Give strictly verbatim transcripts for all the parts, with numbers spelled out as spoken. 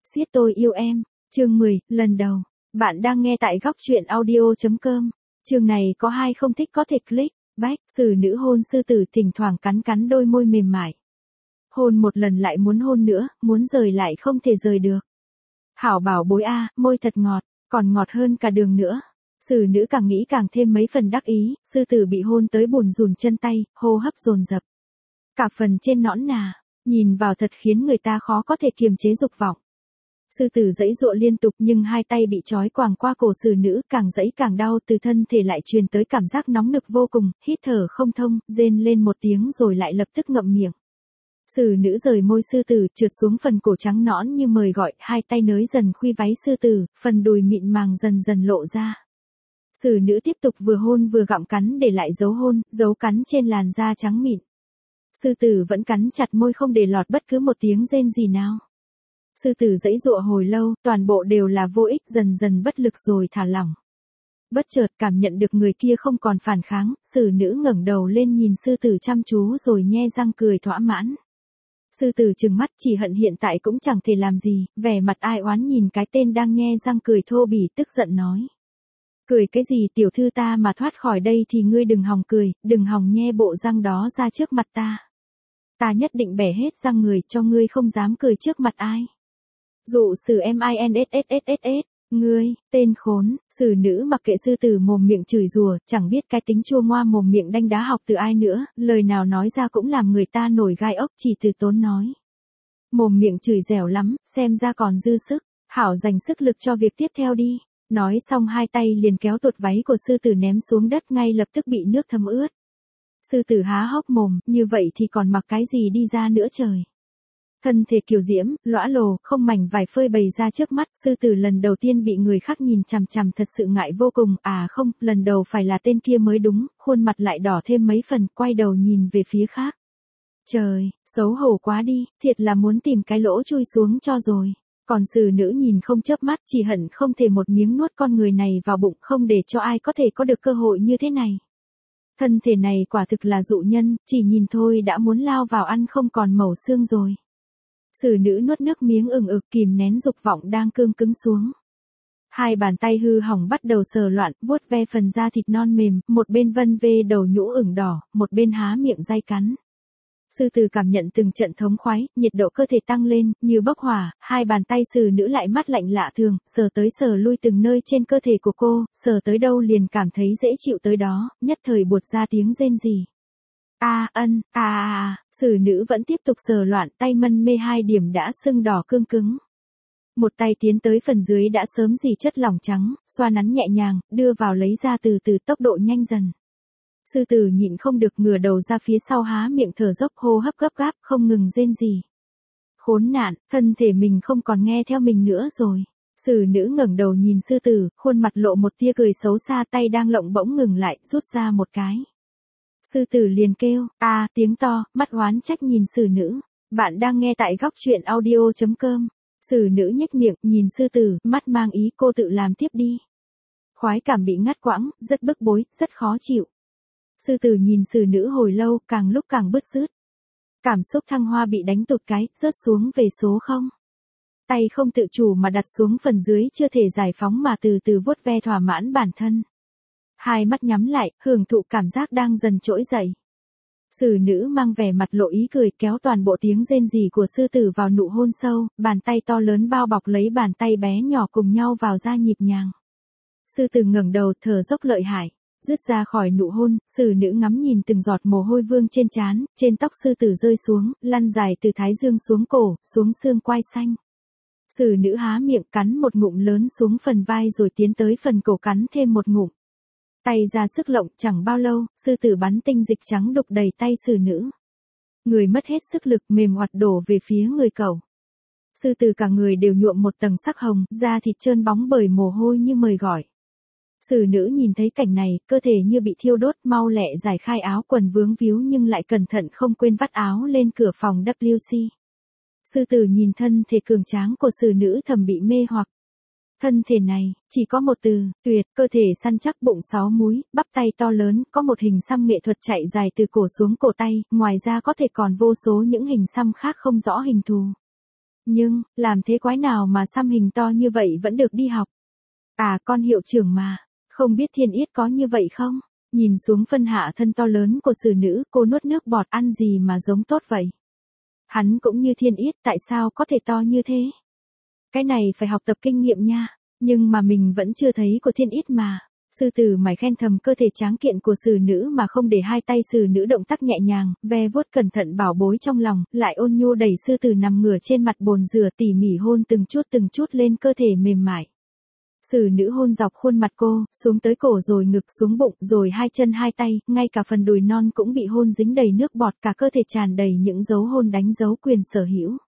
Siết tôi yêu em, chương mười, lần đầu. Bạn đang nghe tại góc truyện audio chấm com. Chương này có hai không thích có thể click, back. Xử nữ hôn sư tử thỉnh thoảng cắn cắn đôi môi mềm mại. Hôn một lần lại muốn hôn nữa, muốn rời lại không thể rời được. Hảo bảo bối a, môi thật ngọt, còn ngọt hơn cả đường nữa. Xử nữ càng nghĩ càng thêm mấy phần đắc ý, sư tử bị hôn tới bùn rùn chân tay, hô hấp dồn dập. Cả phần trên nõn nà, nhìn vào thật khiến người ta khó có thể kiềm chế dục vọng. Sư tử giãy giụa liên tục nhưng hai tay bị trói quàng qua cổ xử nữ, càng giãy càng đau, từ thân thể lại truyền tới cảm giác nóng nực vô cùng, hít thở không thông, rên lên một tiếng rồi lại lập tức ngậm miệng. Xử nữ rời môi sư tử, trượt xuống phần cổ trắng nõn như mời gọi, hai tay nới dần khuy váy sư tử, phần đùi mịn màng dần dần lộ ra. Xử nữ tiếp tục vừa hôn vừa gặm cắn để lại dấu hôn, dấu cắn trên làn da trắng mịn. Sư tử vẫn cắn chặt môi không để lọt bất cứ một tiếng rên gì nào. Sư tử giãy giụa hồi lâu, toàn bộ đều là vô ích, dần dần bất lực rồi thả lỏng. Bất chợt cảm nhận được người kia không còn phản kháng, xử nữ ngẩng đầu lên nhìn sư tử chăm chú rồi nhe răng cười thỏa mãn. Sư tử trừng mắt, chỉ hận hiện tại cũng chẳng thể làm gì, vẻ mặt ai oán nhìn cái tên đang nhe răng cười thô bỉ, tức giận nói. Cười cái gì, tiểu thư ta mà thoát khỏi đây thì ngươi đừng hòng cười, đừng hòng nhe bộ răng đó ra trước mặt ta. Ta nhất định bẻ hết răng người cho ngươi không dám cười trước mặt ai. Dụ xử minsss, ngươi, tên khốn. Xử nữ mặc kệ sư tử mồm miệng chửi rủa, chẳng biết cái tính chua ngoa mồm miệng đanh đá học từ ai nữa, lời nào nói ra cũng làm người ta nổi gai ốc, chỉ từ tốn nói. Mồm miệng chửi dẻo lắm, xem ra còn dư sức, hảo dành sức lực cho việc tiếp theo đi. Nói xong hai tay liền kéo tuột váy của sư tử ném xuống đất, ngay lập tức bị nước thấm ướt. Sư tử há hốc mồm, như vậy thì còn mặc cái gì đi ra nữa trời. Thân thể kiều diễm, lõa lồ, không mảnh vải phơi bày ra trước mắt, sư tử lần đầu tiên bị người khác nhìn chằm chằm thật sự ngại vô cùng, à không, lần đầu phải là tên kia mới đúng, khuôn mặt lại đỏ thêm mấy phần, quay đầu nhìn về phía khác. Trời, xấu hổ quá đi, thiệt là muốn tìm cái lỗ chui xuống cho rồi. Còn xử nữ nhìn không chớp mắt, chỉ hận không thể một miếng nuốt con người này vào bụng, không để cho ai có thể có được cơ hội như thế này. Thân thể này quả thực là dụ nhân, chỉ nhìn thôi đã muốn lao vào ăn không còn mẩu xương rồi. Xử nữ nuốt nước miếng ừng ực, kìm nén dục vọng đang cương cứng xuống. Hai bàn tay hư hỏng bắt đầu sờ loạn, vuốt ve phần da thịt non mềm, một bên vân vê đầu nhũ ửng đỏ, một bên há miệng day cắn. Sư tử cảm nhận từng trận thống khoái, nhiệt độ cơ thể tăng lên, như bốc hỏa, hai bàn tay xử nữ lại mắt lạnh lạ thường, sờ tới sờ lui từng nơi trên cơ thể của cô, sờ tới đâu liền cảm thấy dễ chịu tới đó, nhất thời buột ra tiếng rên rỉ. A ân, a a a, xử nữ vẫn tiếp tục sờ loạn, tay mân mê hai điểm đã sưng đỏ cương cứng. Một tay tiến tới phần dưới đã sớm dì chất lỏng trắng, xoa nắn nhẹ nhàng, đưa vào lấy ra từ từ, tốc độ nhanh dần. Sư tử nhịn không được ngửa đầu ra phía sau, há miệng thở dốc, hô hấp gấp gáp, không ngừng rên rỉ. Khốn nạn, thân thể mình không còn nghe theo mình nữa rồi. Xử nữ ngẩng đầu nhìn sư tử, khuôn mặt lộ một tia cười xấu xa, tay đang lộng bỗng ngừng lại, rút ra một cái. Sư tử liền kêu, a tiếng to, mắt oán trách nhìn xử nữ. Bạn đang nghe tại góc truyện audio chấm com. Xử nữ nhếch miệng, nhìn sư tử, mắt mang ý cô tự làm tiếp đi. Khoái cảm bị ngắt quãng, rất bức bối, rất khó chịu. Sư tử nhìn xử nữ hồi lâu, càng lúc càng bứt rứt. Cảm xúc thăng hoa bị đánh tụt cái, rớt xuống về số không. Tay không tự chủ mà đặt xuống phần dưới, chưa thể giải phóng mà từ từ vuốt ve thỏa mãn bản thân. Hai mắt nhắm lại, hưởng thụ cảm giác đang dần trỗi dậy. Xử nữ mang vẻ mặt lộ ý cười, kéo toàn bộ tiếng rên rỉ của sư tử vào nụ hôn sâu, bàn tay to lớn bao bọc lấy bàn tay bé nhỏ cùng nhau vào ra nhịp nhàng. Sư tử ngẩng đầu, thở dốc lợi hại. Dứt ra khỏi nụ hôn, xử nữ ngắm nhìn từng giọt mồ hôi vương trên trán, trên tóc sư tử rơi xuống, lăn dài từ thái dương xuống cổ, xuống xương quai xanh. Xử nữ há miệng cắn một ngụm lớn xuống phần vai rồi tiến tới phần cổ cắn thêm một ngụm. Tay ra sức lộng, chẳng bao lâu, sư tử bắn tinh dịch trắng đục đầy tay xử nữ. Người mất hết sức lực, mềm oặt đổ về phía người cẩu. Sư tử cả người đều nhuộm một tầng sắc hồng, da thịt trơn bóng bởi mồ hôi như mời gọi. Xử nữ nhìn thấy cảnh này, cơ thể như bị thiêu đốt, mau lẹ giải khai áo quần vướng víu nhưng lại cẩn thận không quên vắt áo lên cửa phòng W C. Sư tử nhìn thân thể cường tráng của xử nữ thầm bị mê hoặc. Thân thể này, chỉ có một từ, tuyệt, cơ thể săn chắc, bụng sáu múi, bắp tay to lớn, có một hình xăm nghệ thuật chạy dài từ cổ xuống cổ tay, ngoài ra có thể còn vô số những hình xăm khác không rõ hình thù. Nhưng, làm thế quái nào mà xăm hình to như vậy vẫn được đi học? À con hiệu trưởng mà, không biết Thiên Yết có như vậy không? Nhìn xuống phân hạ thân to lớn của xử nữ, cô nuốt nước bọt, ăn gì mà giống tốt vậy? Hắn cũng như Thiên Yết, tại sao có thể to như thế? Cái này phải học tập kinh nghiệm nha, nhưng mà mình vẫn chưa thấy của Thiên Yết mà. Sư tử mải khen thầm cơ thể tráng kiện của xử nữ mà không để hai tay xử nữ động tác nhẹ nhàng, ve vuốt cẩn thận bảo bối trong lòng, lại ôn nhu đẩy sư tử nằm ngửa trên mặt bồn rửa tỉ mỉ hôn từng chút từng chút lên cơ thể mềm mại. Xử nữ hôn dọc khuôn mặt cô, xuống tới cổ rồi ngực xuống bụng, rồi hai chân hai tay, ngay cả phần đùi non cũng bị hôn dính đầy nước bọt, cả cơ thể tràn đầy những dấu hôn đánh dấu quyền sở hữu.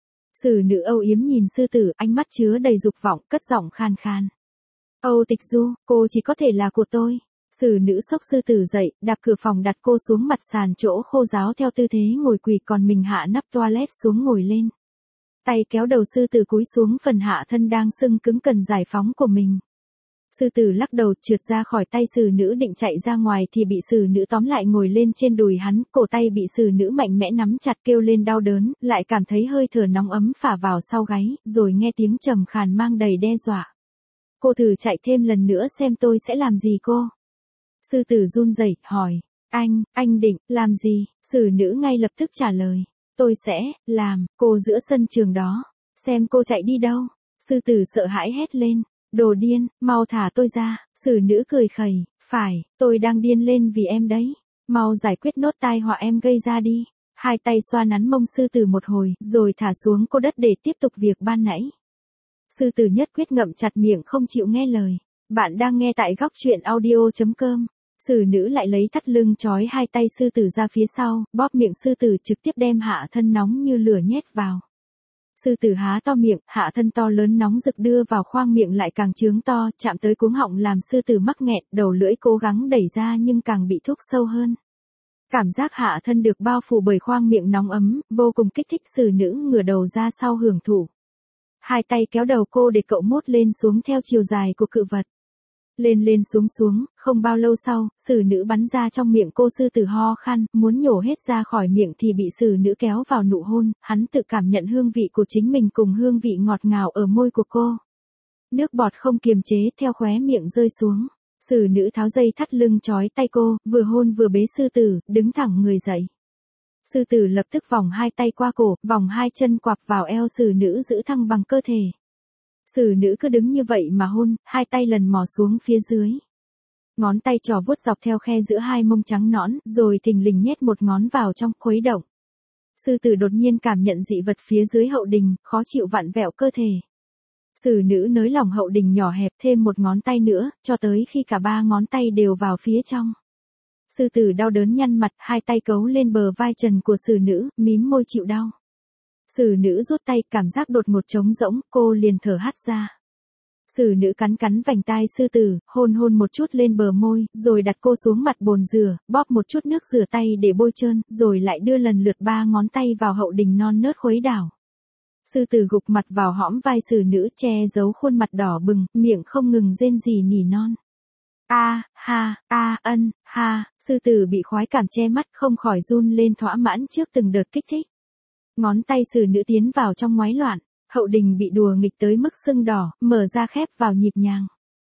Xử nữ âu yếm nhìn sư tử, ánh mắt chứa đầy dục vọng, cất giọng khan khan. Âu Tịch Du, cô chỉ có thể là của tôi. Xử nữ xốc sư tử dậy, đạp cửa phòng đặt cô xuống mặt sàn chỗ khô ráo theo tư thế ngồi quỳ, còn mình hạ nắp toilet xuống ngồi lên. Tay kéo đầu sư tử cúi xuống phần hạ thân đang sưng cứng cần giải phóng của mình. Sư tử lắc đầu trượt ra khỏi tay xử nữ định chạy ra ngoài thì bị xử nữ tóm lại ngồi lên trên đùi hắn, cổ tay bị xử nữ mạnh mẽ nắm chặt kêu lên đau đớn, lại cảm thấy hơi thở nóng ấm phả vào sau gáy, rồi nghe tiếng trầm khàn mang đầy đe dọa. Cô thử chạy thêm lần nữa xem tôi sẽ làm gì cô. Sư tử run rẩy hỏi, anh, anh định, làm gì? Xử nữ ngay lập tức trả lời, tôi sẽ, làm, cô giữa sân trường đó, xem cô chạy đi đâu. Sư tử sợ hãi hét lên, đồ điên, mau thả tôi ra. Xử nữ cười khẩy, phải, tôi đang điên lên vì em đấy, mau giải quyết nốt tai họa em gây ra đi. Hai tay xoa nắn mông sư tử một hồi, rồi thả xuống cô đất để tiếp tục việc ban nãy. Sư tử nhất quyết ngậm chặt miệng không chịu nghe lời. Bạn đang nghe tại góc truyện audio chấm com. Xử nữ lại lấy thắt lưng trói hai tay sư tử ra phía sau, bóp miệng sư tử trực tiếp đem hạ thân nóng như lửa nhét vào. Sư tử há to miệng, hạ thân to lớn nóng rực đưa vào khoang miệng lại càng trướng to, chạm tới cuống họng làm sư tử mắc nghẹn, đầu lưỡi cố gắng đẩy ra nhưng càng bị thúc sâu hơn. Cảm giác hạ thân được bao phủ bởi khoang miệng nóng ấm, vô cùng kích thích, xử nữ ngửa đầu ra sau hưởng thụ. Hai tay kéo đầu cô để cậu mốt lên xuống theo chiều dài của cự vật. Lên lên xuống xuống, không bao lâu sau, xử nữ bắn ra trong miệng cô. Sư tử ho khan, muốn nhổ hết ra khỏi miệng thì bị xử nữ kéo vào nụ hôn, hắn tự cảm nhận hương vị của chính mình cùng hương vị ngọt ngào ở môi của cô. Nước bọt không kiềm chế theo khóe miệng rơi xuống. Xử nữ tháo dây thắt lưng trói tay cô, vừa hôn vừa bế sư tử, đứng thẳng người dậy. Sư tử lập tức vòng hai tay qua cổ, vòng hai chân quặp vào eo xử nữ giữ thăng bằng cơ thể. Xử nữ cứ đứng như vậy mà hôn, hai tay lần mò xuống phía dưới. Ngón tay trỏ vuốt dọc theo khe giữa hai mông trắng nõn, rồi thình lình nhét một ngón vào trong, khuấy động. Sư tử đột nhiên cảm nhận dị vật phía dưới hậu đình, khó chịu vặn vẹo cơ thể. Xử nữ nới lỏng hậu đình nhỏ hẹp thêm một ngón tay nữa, cho tới khi cả ba ngón tay đều vào phía trong. Sư tử đau đớn nhăn mặt, hai tay cấu lên bờ vai trần của xử nữ, mím môi chịu đau. Xử nữ rút tay, cảm giác đột ngột trống rỗng, cô liền thở hắt ra. Xử nữ cắn cắn vành tai sư tử, hôn hôn một chút lên bờ môi, rồi đặt cô xuống mặt bồn rửa, bóp một chút nước rửa tay để bôi trơn, rồi lại đưa lần lượt ba ngón tay vào hậu đình non nớt khuấy đảo. Sư tử gục mặt vào hõm vai xử nữ, che giấu khuôn mặt đỏ bừng, miệng không ngừng rên rỉ nỉ non. A, ha, a, ân, ha, sư tử bị khoái cảm che mắt không khỏi run lên thỏa mãn trước từng đợt kích thích. Ngón tay xử nữ tiến vào trong ngoáy loạn, hậu đình bị đùa nghịch tới mức sưng đỏ, mở ra khép vào nhịp nhàng.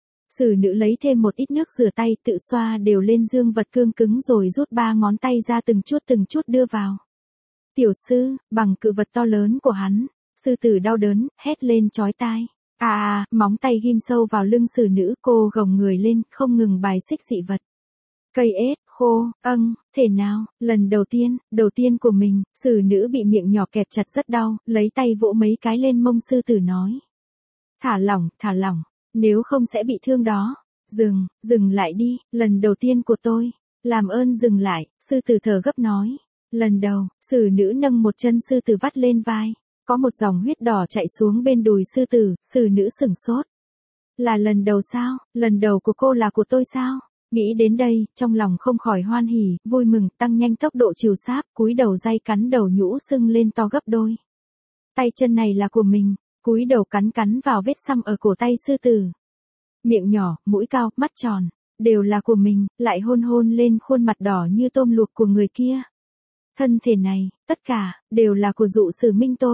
Xử nữ lấy thêm một ít nước rửa tay tự xoa đều lên dương vật cương cứng rồi rút ba ngón tay ra từng chút từng chút đưa vào. Tiểu sư, bằng cự vật to lớn của hắn, sư tử đau đớn, hét lên chói tai. À à, móng tay ghim sâu vào lưng xử nữ, cô gồng người lên, không ngừng bài xích dị vật. Cây ếch, khô, âng, thể nào, lần đầu tiên, đầu tiên của mình, xử nữ bị miệng nhỏ kẹp chặt rất đau, lấy tay vỗ mấy cái lên mông sư tử nói. Thả lỏng, thả lỏng, nếu không sẽ bị thương đó. Dừng, dừng lại đi, lần đầu tiên của tôi. Làm ơn dừng lại, sư tử thở gấp nói. Lần đầu, xử nữ nâng một chân sư tử vắt lên vai. Có một dòng huyết đỏ chạy xuống bên đùi sư tử, xử nữ sửng sốt. Là lần đầu sao, lần đầu của cô là của tôi sao? Nghĩ đến đây, trong lòng không khỏi hoan hỉ, vui mừng, tăng nhanh tốc độ chiều sáp, cúi đầu day cắn đầu nhũ sưng lên to gấp đôi. Tay chân này là của mình, cúi đầu cắn cắn vào vết xăm ở cổ tay sư tử. Miệng nhỏ, mũi cao, mắt tròn, đều là của mình, lại hôn hôn lên khuôn mặt đỏ như tôm luộc của người kia. Thân thể này, tất cả, đều là của dụ sử minh tôi.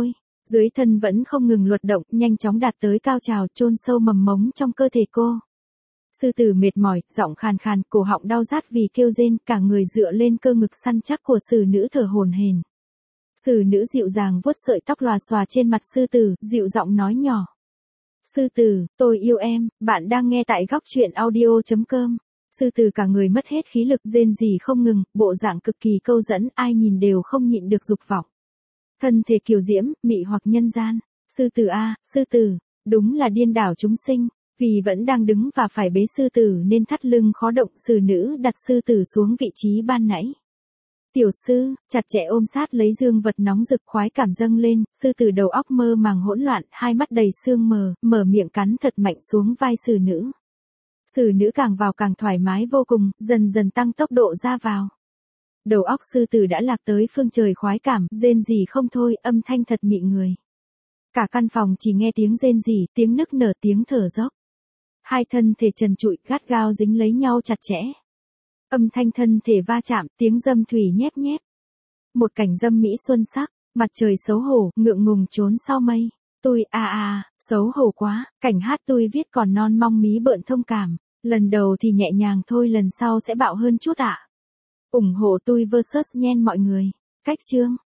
Dưới thân vẫn không ngừng luật động, nhanh chóng đạt tới cao trào, chôn sâu mầm mống trong cơ thể cô. Sư tử mệt mỏi, giọng khàn khàn, cổ họng đau rát vì kêu rên, cả người dựa lên cơ ngực săn chắc của sử nữ thở hổn hển. Sử nữ dịu dàng vuốt sợi tóc lòa xòa trên mặt sư tử, dịu giọng nói nhỏ. Sư tử, tôi yêu em, bạn đang nghe tại góc truyện audio chấm com. Sư tử cả người mất hết khí lực, rên rỉ không ngừng, bộ dạng cực kỳ câu dẫn, ai nhìn đều không nhịn được dục vọng. Thân thể kiều diễm, mị hoặc nhân gian. Sư tử a, sư tử, đúng là điên đảo chúng sinh. Vì vẫn đang đứng và phải bế sư tử nên thắt lưng khó động, sử nữ đặt sư tử xuống vị trí ban nãy. Tiểu sư, chặt chẽ ôm sát lấy dương vật nóng rực, khoái cảm dâng lên, sư tử đầu óc mơ màng hỗn loạn, hai mắt đầy sương mờ, mở miệng cắn thật mạnh xuống vai sử nữ. Sử nữ càng vào càng thoải mái vô cùng, dần dần tăng tốc độ ra vào. Đầu óc sư tử đã lạc tới phương trời khoái cảm, rên rỉ không thôi, âm thanh thật mị người. Cả căn phòng chỉ nghe tiếng rên rỉ, tiếng nức nở, tiếng thở dốc. Hai thân thể trần trụi, gắt gao dính lấy nhau chặt chẽ. Âm thanh thân thể va chạm, tiếng dâm thủy nhép nhép. Một cảnh dâm mỹ xuân sắc, mặt trời xấu hổ, ngượng ngùng trốn sau mây. Tôi a à a, à, xấu hổ quá, cảnh hát tôi viết còn non mong mí bợn thông cảm. Lần đầu thì nhẹ nhàng thôi, lần sau sẽ bạo hơn chút ạ. À. ủng hộ tôi versus nhen mọi người. Cách chương.